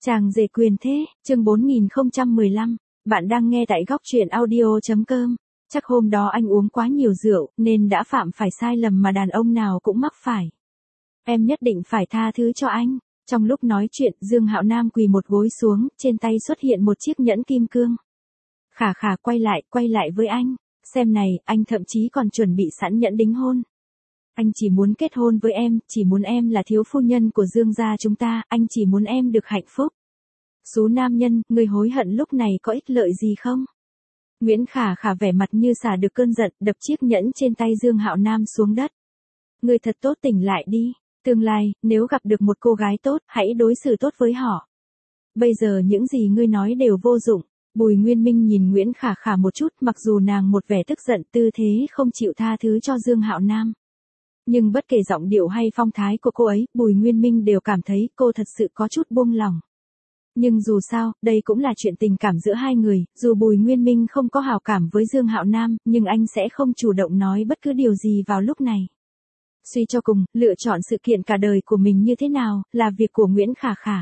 Chàng rể quyền thế, chương 4015, bạn đang nghe tại góc truyện audio.com. Chắc hôm đó anh uống quá nhiều rượu, nên đã phạm phải sai lầm mà đàn ông nào cũng mắc phải. Em nhất định phải tha thứ cho anh. Trong lúc nói chuyện, Dương Hạo Nam quỳ một gối xuống, trên tay xuất hiện một chiếc nhẫn kim cương. Khả Khả quay lại với anh. Xem này, anh thậm chí còn chuẩn bị sẵn nhẫn đính hôn. Anh chỉ muốn kết hôn với em, chỉ muốn em là thiếu phu nhân của Dương gia chúng ta, anh chỉ muốn em được hạnh phúc. Số nam nhân, người hối hận lúc này có ích lợi gì không? Nguyễn Khả Khả vẻ mặt như xả được cơn giận, đập chiếc nhẫn trên tay Dương Hạo Nam xuống đất. Người thật tốt, tỉnh lại đi. Tương lai, nếu gặp được một cô gái tốt, hãy đối xử tốt với họ. Bây giờ những gì ngươi nói đều vô dụng. Bùi Nguyên Minh nhìn Nguyễn Khả Khả một chút, mặc dù nàng một vẻ tức giận, tư thế không chịu tha thứ cho Dương Hạo Nam. Nhưng bất kể giọng điệu hay phong thái của cô ấy, Bùi Nguyên Minh đều cảm thấy cô thật sự có chút buông lòng. Nhưng dù sao, đây cũng là chuyện tình cảm giữa hai người, dù Bùi Nguyên Minh không có hảo cảm với Dương Hạo Nam, nhưng anh sẽ không chủ động nói bất cứ điều gì vào lúc này. Suy cho cùng, lựa chọn sự kiện cả đời của mình như thế nào, là việc của Nguyễn Khả Khả.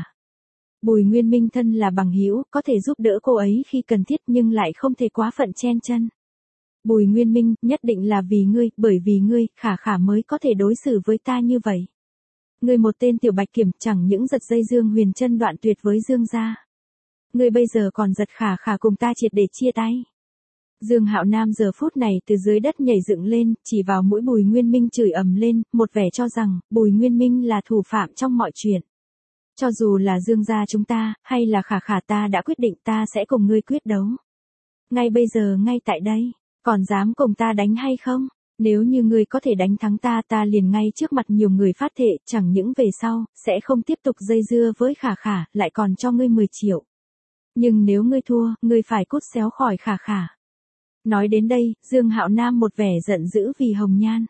Bùi Nguyên Minh thân là bằng hữu, có thể giúp đỡ cô ấy khi cần thiết nhưng lại không thể quá phận chen chân. Bùi Nguyên Minh, nhất định là vì ngươi, bởi vì ngươi, Khả Khả mới có thể đối xử với ta như vậy. Ngươi một tên tiểu bạch kiểm, chẳng những giật dây Dương Huyền Trân đoạn tuyệt với Dương gia. Ngươi bây giờ còn giật Khả Khả cùng ta triệt để chia tay. Dương Hạo Nam giờ phút này từ dưới đất nhảy dựng lên, chỉ vào mũi Bùi Nguyên Minh chửi ầm lên, một vẻ cho rằng, Bùi Nguyên Minh là thủ phạm trong mọi chuyện. Cho dù là Dương gia chúng ta, hay là Khả Khả, ta đã quyết định ta sẽ cùng ngươi quyết đấu. Ngay bây giờ, ngay tại đây. Còn dám cùng ta đánh hay không? Nếu như ngươi có thể đánh thắng ta, ta liền ngay trước mặt nhiều người phát thệ, chẳng những về sau, sẽ không tiếp tục dây dưa với Khả Khả, lại còn cho ngươi 10 triệu. Nhưng nếu ngươi thua, ngươi phải cút xéo khỏi Khả Khả. Nói đến đây, Dương Hạo Nam một vẻ giận dữ vì hồng nhan.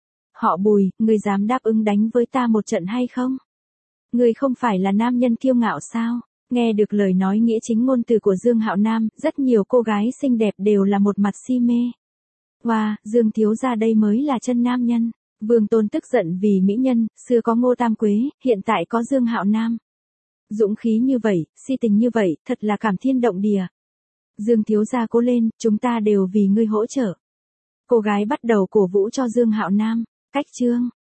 Họ Bùi, ngươi dám đáp ứng đánh với ta một trận hay không? Ngươi không phải là nam nhân kiêu ngạo sao? Nghe được lời nói nghĩa chính ngôn từ của Dương Hạo Nam, rất nhiều cô gái xinh đẹp đều là một mặt si mê. Wow, Dương thiếu gia đây mới là chân nam nhân. Vương Tôn tức giận vì mỹ nhân, xưa có Ngô Tam Quế, hiện tại có Dương Hạo Nam. Dũng khí như vậy, si tình như vậy, thật là cảm thiên động địa. Dương thiếu gia cố lên, chúng ta đều vì ngươi hỗ trợ. Cô gái bắt đầu cổ vũ cho Dương Hạo Nam. Cách chương